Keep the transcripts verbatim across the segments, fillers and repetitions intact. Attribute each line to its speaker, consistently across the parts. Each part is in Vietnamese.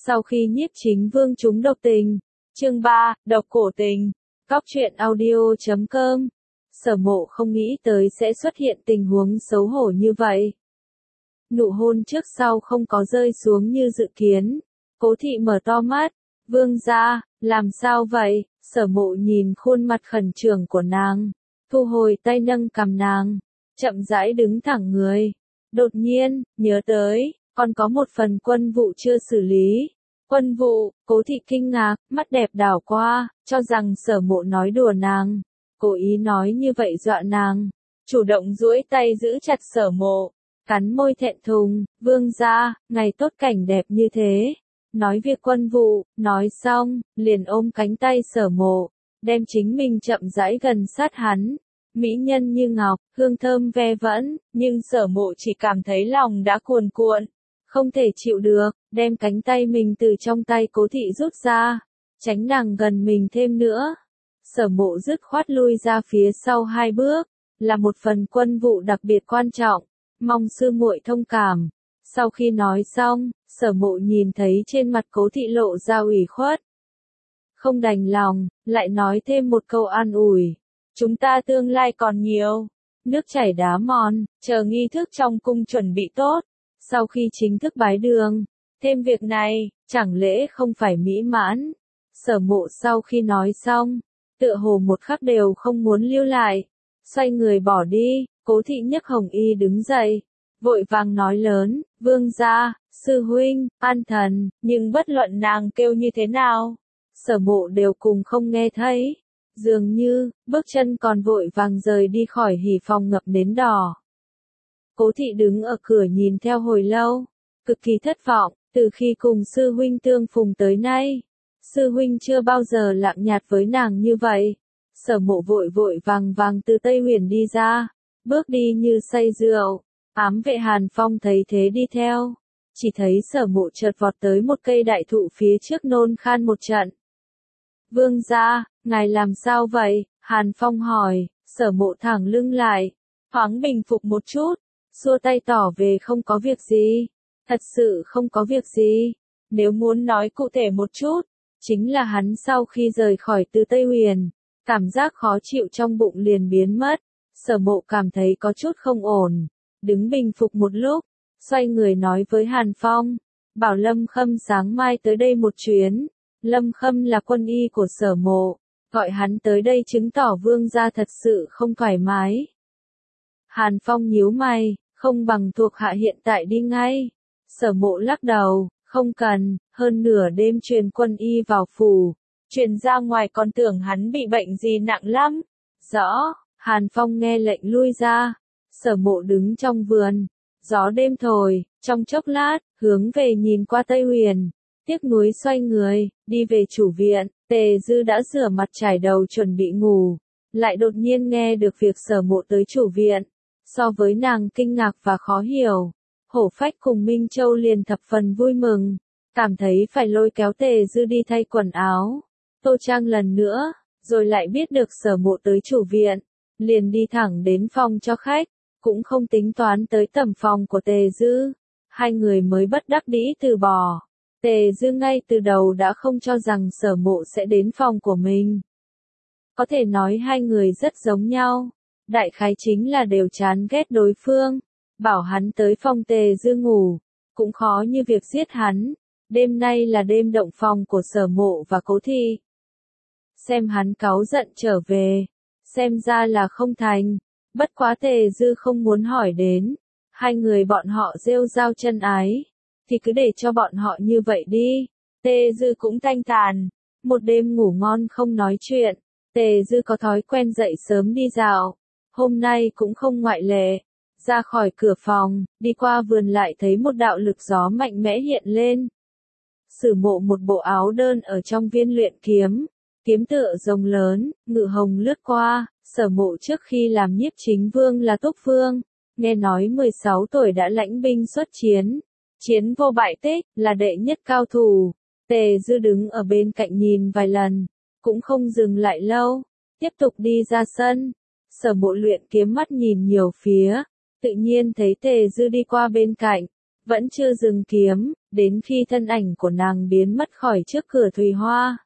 Speaker 1: Sau khi Nhiếp Chính Vương trúng độc tình, chương ba, độc cổ tình, Cóc truyện audio chấm com. Sở Mộ không nghĩ tới sẽ xuất hiện tình huống xấu hổ như vậy. Nụ hôn trước sau không có rơi xuống như dự kiến. Cố Thị mở to mắt, Vương gia, làm sao vậy? Sở Mộ nhìn khuôn mặt khẩn trương của nàng, thu hồi tay nâng cằm nàng, chậm rãi đứng thẳng người. Đột nhiên, nhớ tới, còn có một phần quân vụ chưa xử lý. Quân vụ, Cố Thị kinh ngạc, mắt đẹp đảo qua, cho rằng Sở Mộ nói đùa nàng. Cố ý nói như vậy dọa nàng, chủ động duỗi tay giữ chặt Sở Mộ, cắn môi thẹn thùng, Vương gia, ngày tốt cảnh đẹp như thế. Nói việc quân vụ, nói xong, liền ôm cánh tay Sở Mộ, đem chính mình chậm rãi gần sát hắn. Mỹ nhân như ngọc, hương thơm ve vẫn, nhưng Sở Mộ chỉ cảm thấy lòng đã cuồn cuộn, không thể chịu được, đem cánh tay mình từ trong tay Cố Thị rút ra, tránh nàng gần mình thêm nữa. Sở Mộ dứt khoát lui ra phía sau hai bước, là một phần quân vụ đặc biệt quan trọng, mong sư muội thông cảm. Sau khi nói xong, Sở Mộ nhìn thấy trên mặt Cố Thị lộ ra ủy khuất, không đành lòng, lại nói thêm một câu an ủi. Chúng ta tương lai còn nhiều, nước chảy đá mòn, chờ nghi thức trong cung chuẩn bị tốt. Sau khi chính thức bái đường, thêm việc này, chẳng lẽ không phải mỹ mãn? Sở Mộ sau khi nói xong, tựa hồ một khắc đều không muốn lưu lại, xoay người bỏ đi. Cố Thị nhấc hồng y đứng dậy, vội vàng nói lớn, Vương gia, sư huynh, an thần, nhưng bất luận nàng kêu như thế nào, Sở Mộ đều cùng không nghe thấy. Dường như, bước chân còn vội vàng rời đi khỏi hỉ phòng ngập nến đỏ. Cố Thị đứng ở cửa nhìn theo hồi lâu, cực kỳ thất vọng, từ khi cùng sư huynh tương phùng tới nay, sư huynh chưa bao giờ lặng nhạt với nàng như vậy. Sở Mộ vội vội vàng vàng từ Tây Huyền đi ra, bước đi như say rượu. Ám vệ Hàn Phong thấy thế đi theo, chỉ thấy Sở Mộ chợt vọt tới một cây đại thụ phía trước nôn khan một trận. Vương gia, ngài làm sao vậy? Hàn Phong hỏi. Sở Mộ thẳng lưng lại, thoáng bình phục một chút, xua tay tỏ về không có việc gì, thật sự không có việc gì. Nếu muốn nói cụ thể một chút, chính là hắn sau khi rời khỏi từ Tây Huyền, cảm giác khó chịu trong bụng liền biến mất. Sở Mộ cảm thấy có chút không ổn, đứng bình phục một lúc, xoay người nói với Hàn Phong, bảo Lâm Khâm sáng mai tới đây một chuyến. Lâm Khâm là quân y của Sở Mộ, gọi hắn tới đây chứng tỏ Vương gia thật sự không thoải mái. Hàn Phong nhíu mày, không bằng thuộc hạ hiện tại đi ngay. Sở Mộ lắc đầu, không cần, hơn nửa đêm truyền quân y vào phủ, truyền ra ngoài còn tưởng hắn bị bệnh gì nặng lắm. Rõ. Hàn Phong nghe lệnh lui ra. Sở Mộ đứng trong vườn, gió đêm thổi, trong chốc lát, hướng về nhìn qua Tây Huyền, tiếc nuối xoay người, đi về chủ viện. Tề Dư đã rửa mặt trải đầu chuẩn bị ngủ, lại đột nhiên nghe được việc Sở Mộ tới chủ viện. So với nàng kinh ngạc và khó hiểu, Hổ Phách cùng Minh Châu liền thập phần vui mừng, cảm thấy phải lôi kéo Tề Dư đi thay quần áo, tô trang lần nữa, rồi lại biết được Sở Mộ tới chủ viện, liền đi thẳng đến phòng cho khách, cũng không tính toán tới tầm phòng của Tề Dư. Hai người mới bất đắc dĩ từ bỏ. Tề Dư ngay từ đầu đã không cho rằng Sở Mộ sẽ đến phòng của mình. Có thể nói hai người rất giống nhau, đại khái chính là đều chán ghét đối phương. Bảo hắn tới phòng Tề Dư ngủ, cũng khó như việc giết hắn. Đêm nay là đêm động phòng của Sở Mộ và Cố Thị. Xem hắn cáu giận trở về, xem ra là không thành. Bất quá Tề Dư không muốn hỏi đến, hai người bọn họ rêu rao chân ái, thì cứ để cho bọn họ như vậy đi. Tề Dư cũng thanh thản, một đêm ngủ ngon không nói chuyện. Tề Dư có thói quen dậy sớm đi dạo, hôm nay cũng không ngoại lệ. Ra khỏi cửa phòng, đi qua vườn lại thấy một đạo lực gió mạnh mẽ hiện lên. Sử Mộ một bộ áo đơn ở trong viên luyện kiếm, kiếm tựa rồng lớn, ngự hồng lướt qua. Sở Mộ trước khi làm Nhiếp Chính Vương là Túc Vương, nghe nói mười sáu tuổi đã lãnh binh xuất chiến, chiến vô bại tích, là đệ nhất cao thủ. Tề Dư đứng ở bên cạnh nhìn vài lần, cũng không dừng lại lâu, tiếp tục đi ra sân. Sở Mộ luyện kiếm mắt nhìn nhiều phía, tự nhiên thấy Tề Dư đi qua bên cạnh, Vẫn chưa dừng kiếm, đến khi thân ảnh của nàng biến mất khỏi trước cửa Thùy Hoa.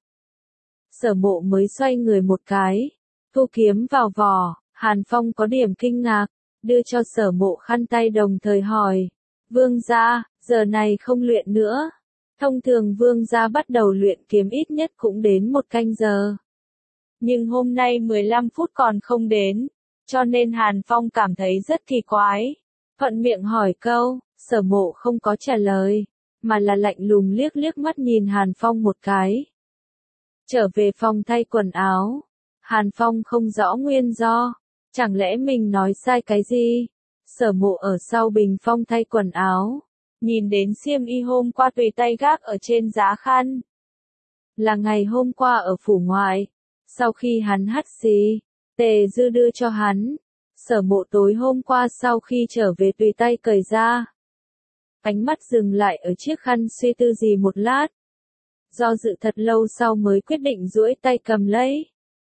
Speaker 1: Sở Mộ mới xoay người một cái, thu kiếm vào vỏ. Hàn Phong có điểm kinh ngạc, đưa cho Sở Mộ khăn tay đồng thời hỏi, vương gia, giờ này không luyện nữa. Thông thường vương gia bắt đầu luyện kiếm ít nhất cũng đến một canh giờ. Nhưng hôm nay mười lăm phút còn không đến, cho nên Hàn Phong cảm thấy rất kỳ quái. Thuận miệng hỏi câu, Sở Mộ không có trả lời, mà là lạnh lùng liếc liếc mắt nhìn Hàn Phong một cái. Trở về phòng thay quần áo, Hàn Phong không rõ nguyên do, chẳng lẽ mình nói sai cái gì? Sở Mộ ở sau bình phong thay quần áo, nhìn đến xiêm y hôm qua tùy tay gác ở trên giá khăn. Là ngày hôm qua ở phủ ngoại, sau khi hắn hắt xì, Tề Dư đưa cho hắn. Sở Mộ tối hôm qua sau khi trở về tùy tay cởi ra. Ánh mắt dừng lại ở chiếc khăn suy tư gì một lát. Do dự thật lâu sau mới quyết định duỗi tay cầm lấy.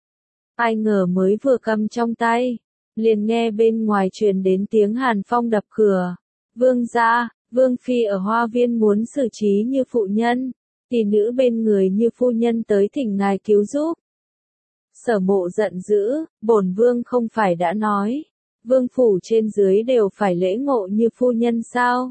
Speaker 1: Ai ngờ mới vừa cầm trong tay, liền nghe bên ngoài truyền đến tiếng Hàn Phong đập cửa. Vương gia, Vương Phi ở hoa viên muốn xử trí như phụ nhân, tỷ nữ bên người như phu nhân tới thỉnh ngài cứu giúp. Sở Mộ giận dữ, bổn vương không phải đã nói, vương phủ trên dưới đều phải lễ ngộ như phu nhân sao?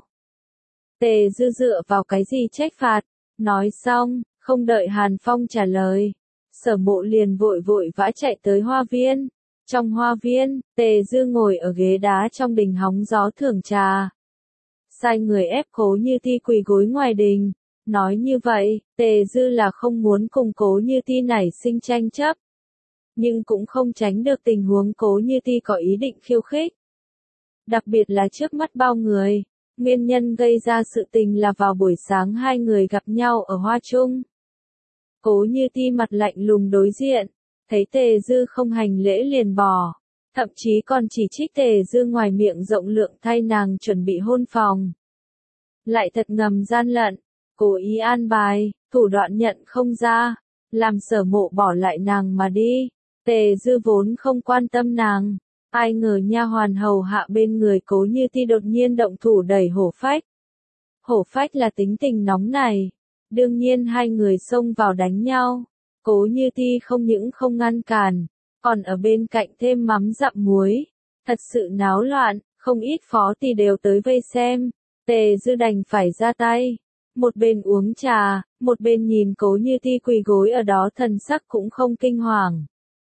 Speaker 1: Tề Dư dựa vào cái gì trách phạt? Nói xong, không đợi Hàn Phong trả lời, Sở Mộ liền vội vội vã chạy tới hoa viên. Trong hoa viên, Tề Dư ngồi ở ghế đá trong đình hóng gió thưởng trà. Sai người ép Cố Như Ti quỳ gối ngoài đình. Nói như vậy, Tề Dư là không muốn cùng Cố Như Ti nảy sinh tranh chấp. Nhưng cũng không tránh được tình huống Cố Như Ti có ý định khiêu khích. Đặc biệt là trước mắt bao người, nguyên nhân gây ra sự tình là vào buổi sáng hai người gặp nhau ở Hoa Trung. Cố Như Ti mặt lạnh lùng đối diện, thấy Tề Dư không hành lễ liền bỏ, thậm chí còn chỉ trích Tề Dư ngoài miệng rộng lượng thay nàng chuẩn bị hôn phòng. Lại thật ngầm gian lận, cố ý an bài, thủ đoạn nhận không ra, làm Sở Mộ bỏ lại nàng mà đi. Tề Dư vốn không quan tâm nàng, ai ngờ nha hoàn hầu hạ bên người Cố Như Ti đột nhiên động thủ đẩy Hổ Phách. Hổ Phách là tính tình nóng này, đương nhiên hai người xông vào đánh nhau. Cố Như Ti không những không ngăn cản, còn ở bên cạnh thêm mắm dặm muối. Thật sự náo loạn, không ít phó tỳ đều tới vây xem. Tề Dư đành phải ra tay. Một bên uống trà, một bên nhìn Cố Như Ti quỳ gối ở đó thần sắc cũng không kinh hoàng.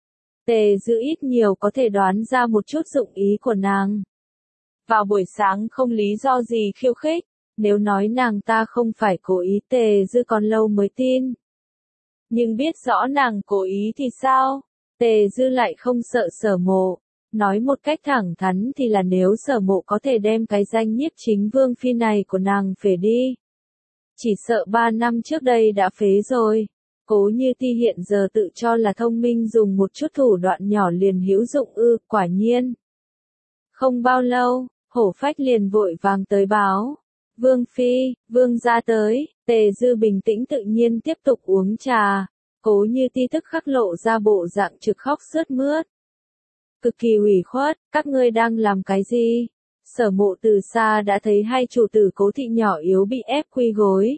Speaker 1: Tề Dư ít nhiều có thể đoán ra một chút dụng ý của nàng. Vào buổi sáng không lý do gì khiêu khích, nếu nói nàng ta không phải cố ý Tề Dư còn lâu mới tin. Nhưng biết rõ nàng cố ý thì sao? Tề Dư lại không sợ Sở Mộ. Nói một cách thẳng thắn thì là nếu Sở Mộ có thể đem cái danh nhiếp chính vương phi này của nàng phế đi. Chỉ sợ ba năm trước đây đã phế rồi. Cố Như Ti hiện giờ tự cho là thông minh dùng một chút thủ đoạn nhỏ liền hữu dụng ư, quả nhiên. Không bao lâu, Hổ Phách liền vội vàng tới báo. Vương Phi, Vương gia tới. Tề Dư bình tĩnh tự nhiên tiếp tục uống trà. Cố Như Ti tức khắc lộ ra bộ dạng trực khóc sướt mướt. Cực kỳ ủy khuất, các ngươi đang làm cái gì? Sở Mộ từ xa đã thấy hai chủ tử Cố thị nhỏ yếu bị ép quỳ gối.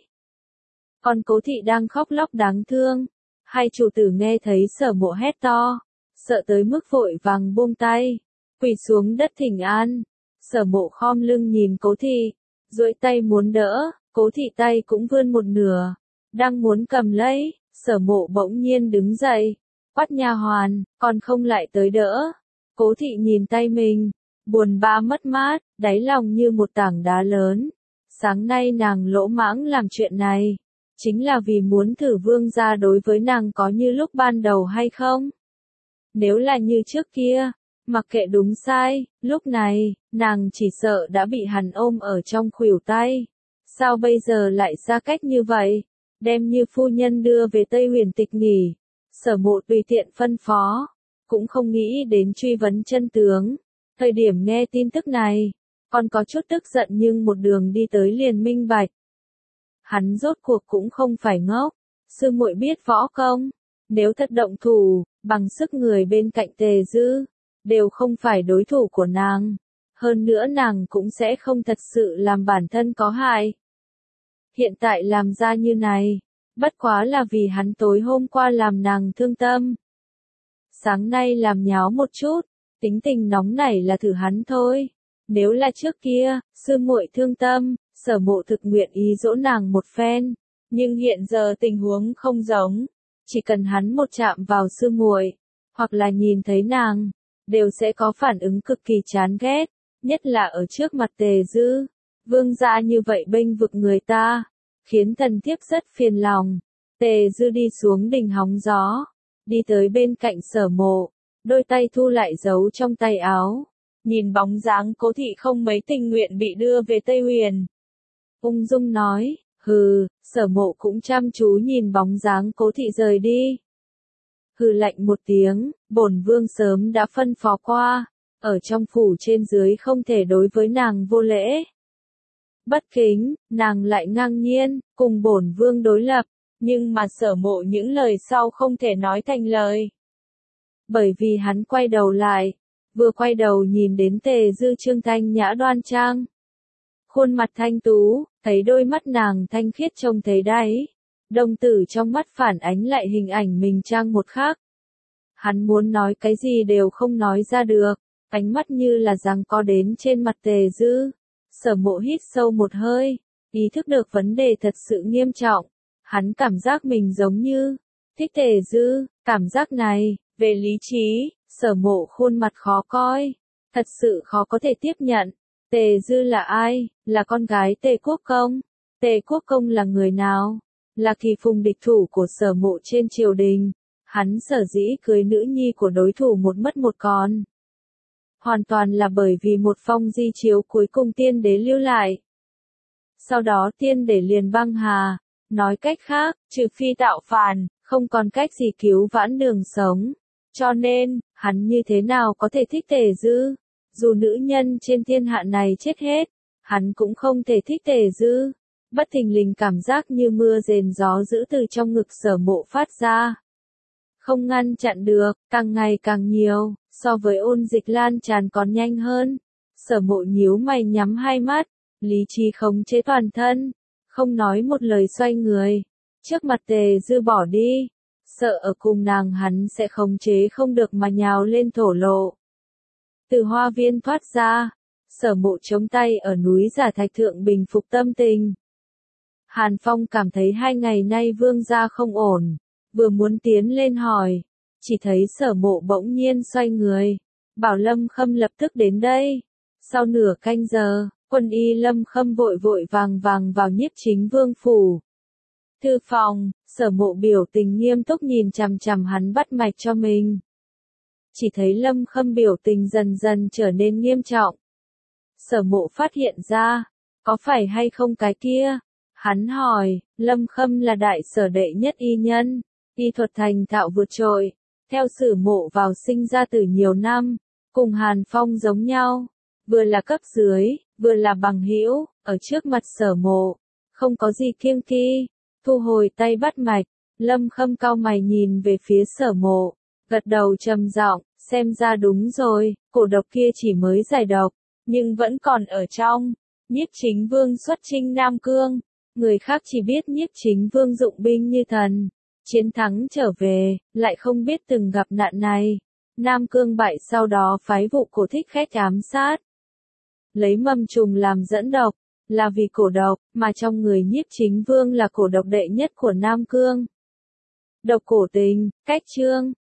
Speaker 1: Còn Cố thị đang khóc lóc đáng thương. Hai chủ tử nghe thấy Sở Mộ hét to, sợ tới mức vội vàng buông tay, quỳ xuống đất thỉnh an. Sở Mộ khom lưng nhìn Cố thị, duỗi tay muốn đỡ, Cố thị tay cũng vươn một nửa, đang muốn cầm lấy, Sở Mộ bỗng nhiên đứng dậy, quát nha hoàn, còn không lại tới đỡ. Cố thị nhìn tay mình, buồn bã mất mát, đáy lòng như một tảng đá lớn. Sáng nay nàng lỗ mãng làm chuyện này, chính là vì muốn thử vương gia đối với nàng có như lúc ban đầu hay không? Nếu là như trước kia, mặc kệ đúng sai, lúc này, nàng chỉ sợ đã bị hắn ôm ở trong khuỷu tay. Sao bây giờ lại xa cách như vậy? Đem như phu nhân đưa về Tây Huyền tịch nghỉ. Sở Mộ tùy tiện phân phó, cũng không nghĩ đến truy vấn chân tướng. Thời điểm nghe tin tức này, còn có chút tức giận nhưng một đường đi tới liền minh bạch. Hắn rốt cuộc cũng không phải ngốc, sư muội biết võ công, nếu thật động thủ, bằng sức người bên cạnh Tề Dư, đều không phải đối thủ của nàng. hơn nữa nàng cũng sẽ không thật sự làm bản thân có hại. Hiện tại làm ra như này, bất quá là vì hắn tối hôm qua làm nàng thương tâm. Sáng nay làm nháo một chút, tính tình nóng nảy là thử hắn thôi. Nếu là trước kia, sư muội thương tâm, Sở Mộ thực nguyện ý dỗ nàng một phen, nhưng hiện giờ tình huống không giống, chỉ cần hắn một chạm vào sư muội, hoặc là nhìn thấy nàng, đều sẽ có phản ứng cực kỳ chán ghét, nhất là ở trước mặt Tề Dư. Vương gia như vậy bênh vực người ta, khiến thần thiếp rất phiền lòng. Tề Dư đi xuống đình hóng gió, đi tới bên cạnh Sở Mộ, đôi tay thu lại giấu trong tay áo, nhìn bóng dáng Cố thị không mấy tình nguyện bị đưa về Tây Huyền. Ung dung nói, hừ. Sở Mộ cũng chăm chú nhìn bóng dáng Cố thị rời đi. Hừ lạnh một tiếng, bổn vương sớm đã phân phó qua, ở trong phủ trên dưới không thể đối với nàng vô lễ. Bất kính, nàng lại ngang nhiên, cùng bổn vương đối lập, nhưng mà Sở Mộ những lời sau không thể nói thành lời. Bởi vì hắn quay đầu lại, vừa quay đầu nhìn đến Tề Dư trương thanh nhã đoan trang. Khuôn mặt thanh tú, thấy đôi mắt nàng thanh khiết trông thấy đáy. Đồng tử trong mắt phản ánh lại hình ảnh mình trang một khác. Hắn muốn nói cái gì đều không nói ra được, ánh mắt như là giằng co đến trên mặt Tề Dư. Sở Mộ hít sâu một hơi, ý thức được vấn đề thật sự nghiêm trọng. Hắn cảm giác mình giống như thích Tề Dư, cảm giác này, về lý trí, Sở Mộ khuôn mặt khó coi, thật sự khó có thể tiếp nhận. Tề Dư là ai? Là con gái Tề Quốc Công. Tề Quốc Công là người nào? Là Kỳ Phùng địch thủ của Sở Mộ trên triều đình. Hắn sở dĩ cưới nữ nhi của đối thủ một mất một còn. Hoàn toàn là bởi vì một phong di chiếu cuối cùng tiên đế lưu lại. Sau đó tiên đế liền băng hà. Nói cách khác, trừ phi tạo phản, không còn cách gì cứu vãn đường sống. Cho nên, hắn như thế nào có thể thích Tề Dư? Dù nữ nhân trên thiên hạ này chết hết, hắn cũng không thể thích Tề Dư. Bất thình lình cảm giác như mưa rền gió dữ từ trong ngực Sở Mộ phát ra. Không ngăn chặn được, càng ngày càng nhiều, so với ôn dịch lan tràn còn nhanh hơn. Sở Mộ nhíu mày nhắm hai mắt, lý trí khống chế toàn thân, không nói một lời xoay người. Trước mặt Tề Dư bỏ đi, sợ ở cùng nàng hắn sẽ khống chế không được mà nhào lên thổ lộ. Từ hoa viên thoát ra, Sở Mộ chống tay ở núi Giả Thạch thượng bình phục tâm tình. Hàn Phong cảm thấy hai ngày nay vương gia không ổn, vừa muốn tiến lên hỏi, chỉ thấy Sở Mộ bỗng nhiên xoay người, bảo Lâm Khâm lập tức đến đây. Sau nửa canh giờ, quân y Lâm Khâm vội vội vàng vàng vào Nhiếp Chính Vương phủ. Thư phòng, Sở Mộ biểu tình nghiêm túc nhìn chằm chằm hắn bắt mạch cho mình. Chỉ thấy Lâm Khâm biểu tình dần dần trở nên nghiêm trọng. Sở Mộ phát hiện ra, có phải hay không cái kia? Hắn hỏi, Lâm Khâm là đại sở đệ nhất y nhân, y thuật thành thạo vượt trội, theo Sử Mộ vào sinh ra từ nhiều năm, cùng Hàn Phong giống nhau, vừa là cấp dưới, vừa là bằng hữu, ở trước mặt Sở Mộ, không có gì kiêng kỵ. Thu hồi tay bắt mạch, Lâm Khâm cau mày nhìn về phía Sở Mộ, gật đầu trầm giọng, xem ra đúng rồi, cổ độc kia chỉ mới giải độc, nhưng vẫn còn ở trong. Nhiếp Chính Vương xuất chinh Nam Cương, người khác chỉ biết Nhiếp Chính Vương dụng binh như thần, chiến thắng trở về, lại không biết từng gặp nạn này. Nam Cương bại sau đó phái vụ cổ thích khách ám sát, lấy mầm trùng làm dẫn độc, là vì cổ độc, mà trong người Nhiếp Chính Vương là cổ độc đệ nhất của Nam Cương. Độc cổ tình, cách chương.